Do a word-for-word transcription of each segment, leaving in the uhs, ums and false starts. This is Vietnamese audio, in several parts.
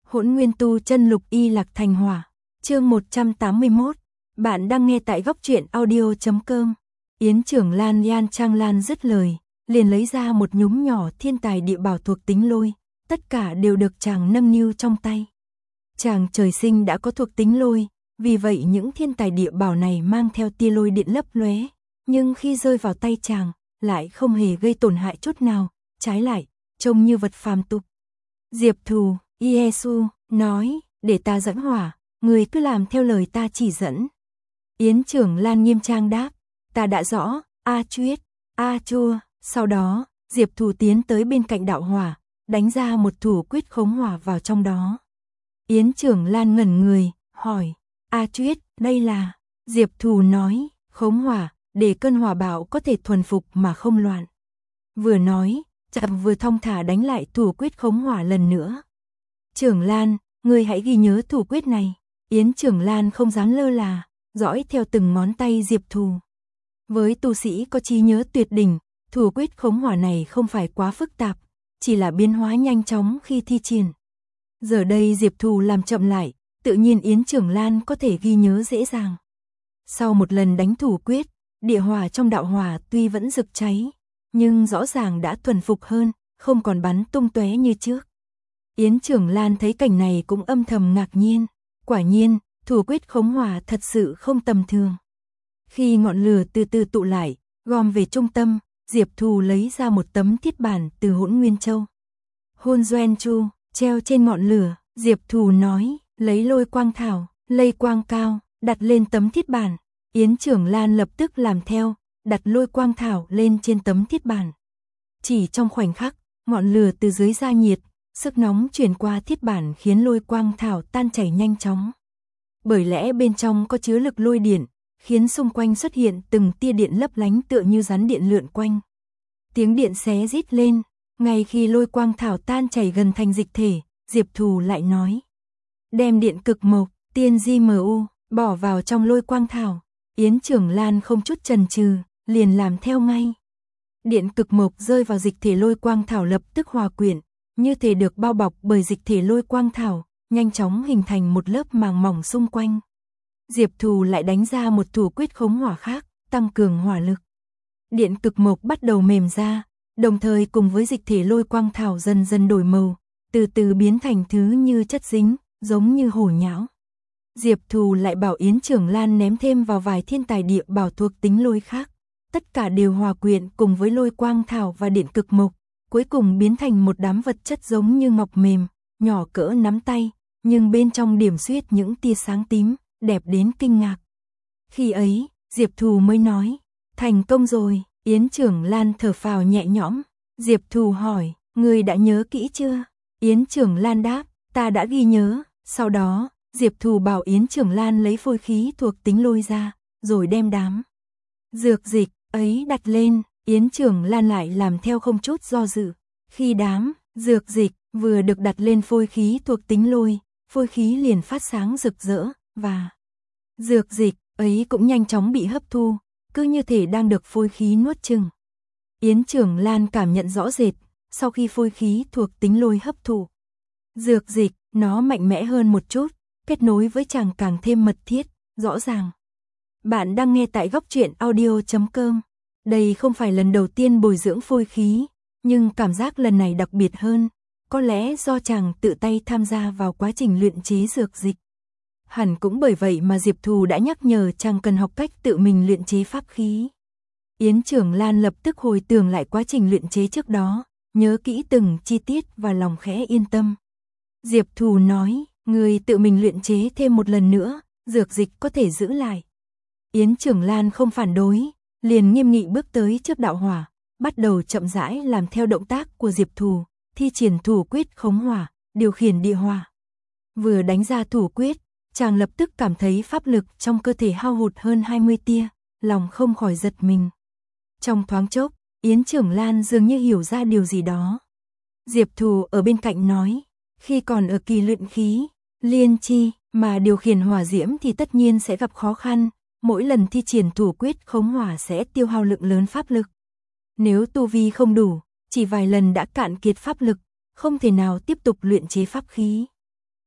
Hỗn Nguyên Tu Chân Lục Y Lạc Thành Hỏa, chương một trăm tám mươi mốt. Bạn đang nghe tại góc truyện audio chấm com. Yến Trưởng Lan Yan Trang Lan dứt lời, liền lấy ra một nhúm nhỏ thiên tài địa bảo thuộc tính lôi, tất cả đều được chàng nâng niu trong tay. Chàng trời sinh đã có thuộc tính lôi, vì vậy những thiên tài địa bảo này mang theo tia lôi điện lấp lóe, nhưng khi rơi vào tay chàng, lại không hề gây tổn hại chút nào, trái lại, trông như vật phàm tục. Diệp Thù, Yesu, nói, để ta dẫn hỏa, người cứ làm theo lời ta chỉ dẫn. Yến Trưởng Lan nghiêm trang đáp, ta đã rõ, a chuyết, a chua. Sau đó, Diệp Thù tiến tới bên cạnh đạo hỏa, đánh ra một thủ quyết khống hỏa vào trong đó. Yến Trưởng Lan ngẩn người, hỏi, a chuyết, đây là... Diệp Thù nói, khống hỏa, để cơn hỏa bạo có thể thuần phục mà không loạn. Vừa nói, chậm vừa thong thả đánh lại thủ quyết khống hỏa lần nữa. Trưởng Lan, ngươi hãy ghi nhớ thủ quyết này. Yến Trưởng Lan không dám lơ là, dõi theo từng ngón tay Diệp Thù. Với tu sĩ có trí nhớ tuyệt đỉnh, thủ quyết khống hỏa này không phải quá phức tạp, chỉ là biến hóa nhanh chóng khi thi triển. Giờ đây Diệp Thù làm chậm lại, tự nhiên Yến Trưởng Lan có thể ghi nhớ dễ dàng. Sau một lần đánh thủ quyết, địa hỏa trong đạo hỏa tuy vẫn rực cháy, nhưng rõ ràng đã thuần phục hơn, không còn bắn tung tóe như trước. Yến Trưởng Lan thấy cảnh này cũng âm thầm ngạc nhiên, quả nhiên, thủ quyết khống hỏa thật sự không tầm thường. Khi ngọn lửa từ từ tụ lại, gom về trung tâm, Diệp Thù lấy ra một tấm thiết bản từ Hỗn Nguyên Châu. Hôn Doen Chu, treo trên ngọn lửa, Diệp Thù nói, lấy lôi quang thảo, lây quang cao, đặt lên tấm thiết bản. Yến Trưởng Lan lập tức làm theo, đặt lôi quang thảo lên trên tấm thiết bản. Chỉ trong khoảnh khắc, ngọn lửa từ dưới ra nhiệt, sức nóng truyền qua thiết bản khiến lôi quang thảo tan chảy nhanh chóng. Bởi lẽ bên trong có chứa lực lôi điện, khiến xung quanh xuất hiện từng tia điện lấp lánh tựa như rắn điện lượn quanh. Tiếng điện xé rít lên, ngay khi lôi quang thảo tan chảy gần thành dịch thể, Diệp Thù lại nói. Đem điện cực mộc, tiên di mờ u, bỏ vào trong lôi quang thảo. Yến Trưởng Lan không chút chần chừ, liền làm theo ngay. Điện cực mộc rơi vào dịch thể lôi quang thảo lập tức hòa quyện, như thể được bao bọc bởi dịch thể lôi quang thảo, nhanh chóng hình thành một lớp màng mỏng xung quanh. Diệp Thù lại đánh ra một thủ quyết khống hỏa khác, tăng cường hỏa lực. Điện cực mộc bắt đầu mềm ra, đồng thời cùng với dịch thể lôi quang thảo dần dần đổi màu, từ từ biến thành thứ như chất dính, giống như hổ nhão. Diệp Thù lại bảo Yến Trưởng Lan ném thêm vào vài thiên tài địa bảo thuộc tính lôi khác, tất cả đều hòa quyện cùng với lôi quang thảo và điện cực mộc, cuối cùng biến thành một đám vật chất giống như ngọc mềm, nhỏ cỡ nắm tay, nhưng bên trong điểm xuyết những tia sáng tím, đẹp đến kinh ngạc. Khi ấy, Diệp Thù mới nói, thành công rồi. Yến Trưởng Lan thở phào nhẹ nhõm. Diệp Thù hỏi, ngươi đã nhớ kỹ chưa? Yến Trưởng Lan đáp, ta đã ghi nhớ. Sau đó, Diệp Thù bảo Yến Trưởng Lan lấy phôi khí thuộc tính lôi ra, rồi đem đám dược dịch ấy đặt lên. Yến Trưởng Lan lại làm theo không chút do dự. Khi đám dược dịch vừa được đặt lên phôi khí thuộc tính lôi, phôi khí liền phát sáng rực rỡ, và dược dịch ấy cũng nhanh chóng bị hấp thu, cứ như thể đang được phôi khí nuốt chửng. Yến Trưởng Lan cảm nhận rõ rệt, sau khi phôi khí thuộc tính lôi hấp thụ dược dịch, nó mạnh mẽ hơn một chút, kết nối với chàng càng thêm mật thiết, rõ ràng. Bạn đang nghe tại góc truyện audio chấm com. Đây không phải lần đầu tiên bồi dưỡng phôi khí, nhưng cảm giác lần này đặc biệt hơn, có lẽ do chàng tự tay tham gia vào quá trình luyện chế dược dịch. Hẳn cũng bởi vậy mà Diệp Thù đã nhắc nhở chàng cần học cách tự mình luyện chế pháp khí. Yến Trưởng Lan lập tức hồi tưởng lại quá trình luyện chế trước đó, nhớ kỹ từng chi tiết và lòng khẽ yên tâm. Diệp Thù nói, người tự mình luyện chế thêm một lần nữa, dược dịch có thể giữ lại. Yến Trưởng Lan không phản đối, liền nghiêm nghị bước tới trước đạo hỏa, bắt đầu chậm rãi làm theo động tác của Diệp Thù, thi triển thủ quyết khống hỏa, điều khiển địa hỏa. Vừa đánh ra thủ quyết, chàng lập tức cảm thấy pháp lực trong cơ thể hao hụt hơn hai mươi tia, lòng không khỏi giật mình. Trong thoáng chốc, Yến Trưởng Lan dường như hiểu ra điều gì đó. Diệp Thù ở bên cạnh nói, khi còn ở kỳ luyện khí, liên chi, mà điều khiển hỏa diễm thì tất nhiên sẽ gặp khó khăn, mỗi lần thi triển thủ quyết khống hỏa sẽ tiêu hao lượng lớn pháp lực. Nếu tu vi không đủ, chỉ vài lần đã cạn kiệt pháp lực, không thể nào tiếp tục luyện chế pháp khí.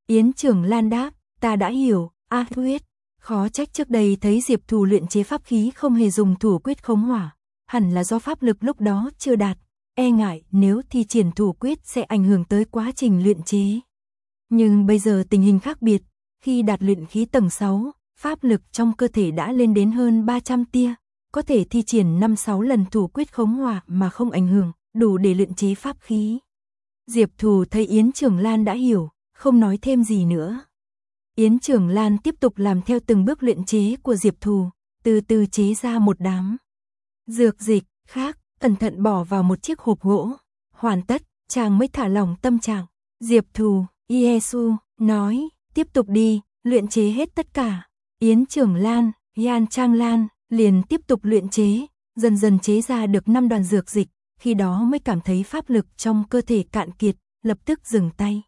Yến Trường Lan đáp, ta đã hiểu, A Thuyết. Khó trách trước đây thấy Diệp Thù luyện chế pháp khí không hề dùng thủ quyết khống hỏa, hẳn là do pháp lực lúc đó chưa đạt, e ngại nếu thi triển thủ quyết sẽ ảnh hưởng tới quá trình luyện chế. Nhưng bây giờ tình hình khác biệt, khi đạt luyện khí tầng sáu, pháp lực trong cơ thể đã lên đến hơn ba trăm tia, có thể thi triển năm sáu lần thủ quyết khống hỏa mà không ảnh hưởng, đủ để luyện chế pháp khí. Diệp Thù thấy Yến Trường Lan đã hiểu, không nói thêm gì nữa. Yến Trường Lan tiếp tục làm theo từng bước luyện chế của Diệp Thù, từ từ chế ra một đám dược dịch khác, cẩn thận bỏ vào một chiếc hộp gỗ. Hoàn tất, chàng mới thả lỏng tâm trạng. Diệp Thù, Yesu, nói, tiếp tục đi, luyện chế hết tất cả. Yến Trường Lan, Yan Trang Lan, liền tiếp tục luyện chế, dần dần chế ra được năm đoàn dược dịch, khi đó mới cảm thấy pháp lực trong cơ thể cạn kiệt, lập tức dừng tay.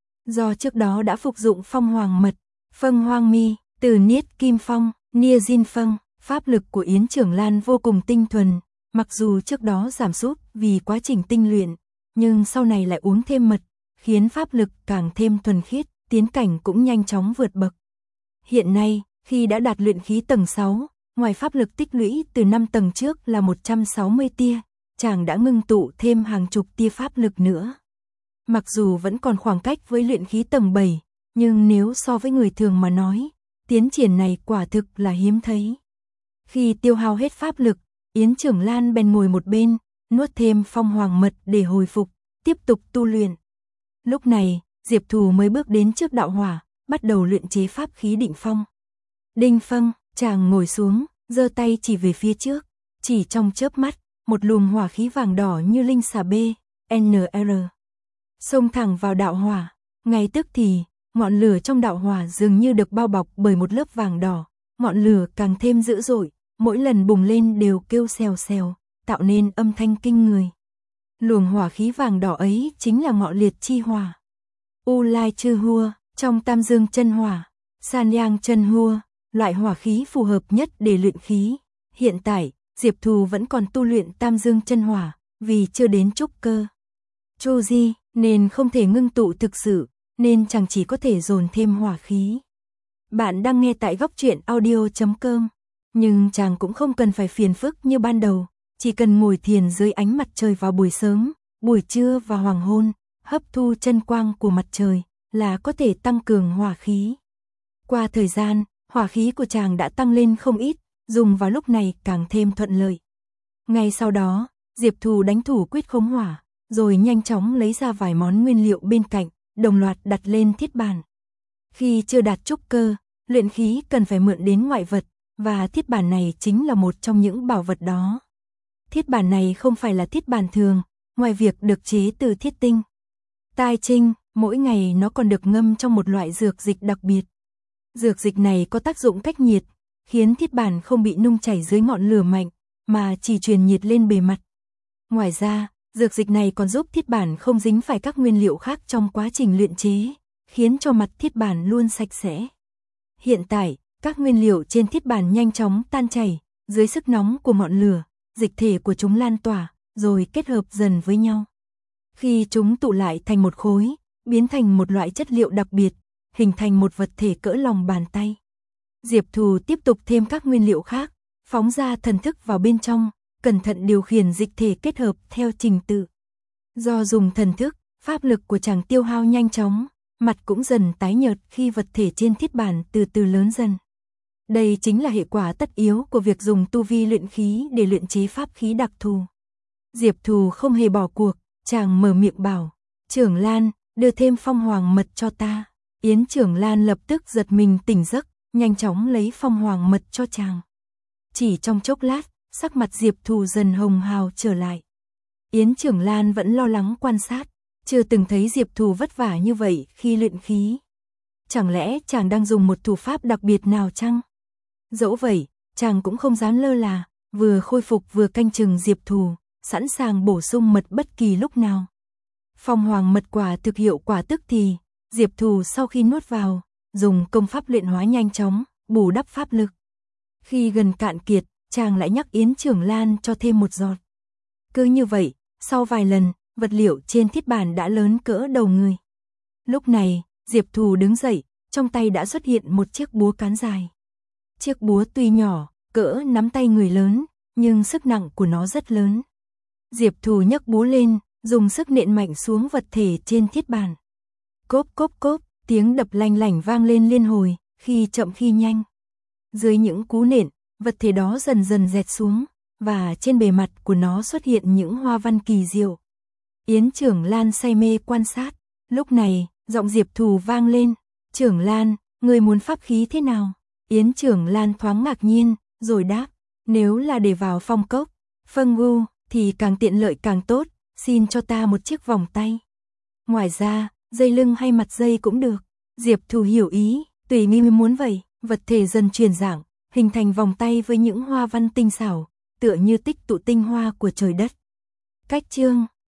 Do trước đó đã phục dụng phong hoàng mật, phân hoang mi, từ niết kim phong, nia diên phân, pháp lực của Yến Trường Lan vô cùng tinh thuần, mặc dù trước đó giảm sút vì quá trình tinh luyện, nhưng sau này lại uống thêm mật, khiến pháp lực càng thêm thuần khiết, tiến cảnh cũng nhanh chóng vượt bậc. Hiện nay, khi đã đạt luyện khí tầng sáu, ngoài pháp lực tích lũy từ năm tầng trước là một trăm sáu mươi tia, chàng đã ngưng tụ thêm hàng chục tia pháp lực nữa. Mặc dù vẫn còn khoảng cách với luyện khí tầng bảy, nhưng nếu so với người thường mà nói, tiến triển này quả thực là hiếm thấy. Khi tiêu hao hết pháp lực, Yến Trường Lan bèn ngồi một bên, nuốt thêm phong hoàng mật để hồi phục, tiếp tục tu luyện. Lúc này, Diệp Thù mới bước đến trước đạo hỏa, bắt đầu luyện chế pháp khí định phong. Đinh phân, chàng ngồi xuống, giơ tay chỉ về phía trước, chỉ trong chớp mắt, một luồng hỏa khí vàng đỏ như linh xà bê, en rờ, xông thẳng vào đạo hỏa. Ngay tức thì, ngọn lửa trong đạo hỏa dường như được bao bọc bởi một lớp vàng đỏ, ngọn lửa càng thêm dữ dội, mỗi lần bùng lên đều kêu xèo xèo, tạo nên âm thanh kinh người. Luồng hỏa khí vàng đỏ ấy chính là ngọn liệt chi hỏa. U Lai Chư Hua, trong Tam Dương chân hỏa, San Yang chân hua, loại hỏa khí phù hợp nhất để luyện khí. Hiện tại, Diệp Thù vẫn còn tu luyện Tam Dương chân hỏa, vì chưa đến trúc cơ Chu Di, nên không thể ngưng tụ thực sự, nên chàng chỉ có thể dồn thêm hỏa khí. Bạn đang nghe tại góc truyện audio chấm com, nhưng chàng cũng không cần phải phiền phức như ban đầu, chỉ cần ngồi thiền dưới ánh mặt trời vào buổi sớm, buổi trưa và hoàng hôn, hấp thu chân quang của mặt trời là có thể tăng cường hỏa khí. Qua thời gian, hỏa khí của chàng đã tăng lên không ít, dùng vào lúc này càng thêm thuận lợi. Ngay sau đó, Diệp Thù đánh thủ quyết khống hỏa, rồi nhanh chóng lấy ra vài món nguyên liệu bên cạnh, đồng loạt đặt lên thiết bàn. Khi chưa đạt trúc cơ, luyện khí cần phải mượn đến ngoại vật, và thiết bàn này chính là một trong những bảo vật đó. Thiết bàn này không phải là thiết bàn thường, ngoài việc được chế từ thiết tinh, tai trinh, mỗi ngày nó còn được ngâm trong một loại dược dịch đặc biệt. Dược dịch này có tác dụng cách nhiệt, khiến thiết bàn không bị nung chảy dưới ngọn lửa mạnh, mà chỉ truyền nhiệt lên bề mặt. Ngoài ra, dược dịch này còn giúp thiết bản không dính phải các nguyên liệu khác trong quá trình luyện chế, khiến cho mặt thiết bản luôn sạch sẽ. Hiện tại, các nguyên liệu trên thiết bản nhanh chóng tan chảy, dưới sức nóng của ngọn lửa, dịch thể của chúng lan tỏa, rồi kết hợp dần với nhau. Khi chúng tụ lại thành một khối, biến thành một loại chất liệu đặc biệt, hình thành một vật thể cỡ lòng bàn tay. Diệp Thù tiếp tục thêm các nguyên liệu khác, phóng ra thần thức vào bên trong, cẩn thận điều khiển dịch thể kết hợp theo trình tự. Do dùng thần thức, pháp lực của chàng tiêu hao nhanh chóng, mặt cũng dần tái nhợt khi vật thể trên thiết bản từ từ lớn dần. Đây chính là hệ quả tất yếu của việc dùng tu vi luyện khí để luyện chế pháp khí đặc thù. Diệp Thù không hề bỏ cuộc, chàng mở miệng bảo, Trưởng Lan, đưa thêm phong hoàng mật cho ta. Yến Trưởng Lan lập tức giật mình tỉnh giấc, nhanh chóng lấy phong hoàng mật cho chàng. Chỉ trong chốc lát, sắc mặt Diệp Thù dần hồng hào trở lại. Yến Trưởng Lan vẫn lo lắng quan sát, chưa từng thấy Diệp Thù vất vả như vậy khi luyện khí. Chẳng lẽ chàng đang dùng một thủ pháp đặc biệt nào chăng? Dẫu vậy, chàng cũng không dám lơ là, vừa khôi phục vừa canh chừng Diệp Thù, sẵn sàng bổ sung mật bất kỳ lúc nào. Phong hoàng mật quả thực hiệu quả tức thì, Diệp Thù sau khi nuốt vào, dùng công pháp luyện hóa nhanh chóng, bù đắp pháp lực. Khi gần cạn kiệt, chàng lại nhắc Yến Trưởng Lan cho thêm một giọt. Cứ như vậy, sau vài lần, vật liệu trên thiết bản đã lớn cỡ đầu người. Lúc này, Diệp Thù đứng dậy, trong tay đã xuất hiện một chiếc búa cán dài. Chiếc búa tuy nhỏ, cỡ nắm tay người lớn, nhưng sức nặng của nó rất lớn. Diệp Thù nhấc búa lên, dùng sức nện mạnh xuống vật thể trên thiết bàn. Cốp cốp cốp, tiếng đập lanh lảnh vang lên liên hồi, khi chậm khi nhanh. Dưới những cú nện, vật thể đó dần dần dẹt xuống, và trên bề mặt của nó xuất hiện những hoa văn kỳ diệu. Yến Trưởng Lan say mê quan sát. Lúc này, giọng Diệp Thù vang lên. Trưởng Lan, người muốn pháp khí thế nào? Yến Trưởng Lan thoáng ngạc nhiên, rồi đáp. Nếu là để vào phong cốc, phân gu, thì càng tiện lợi càng tốt, xin cho ta một chiếc vòng tay. Ngoài ra, dây lưng hay mặt dây cũng được. Diệp Thù hiểu ý, tùy nghi muốn vậy, vật thể dần chuyển dạng, hình thành vòng tay với những hoa văn tinh xảo, tựa như tích tụ tinh hoa của trời đất. Cách chương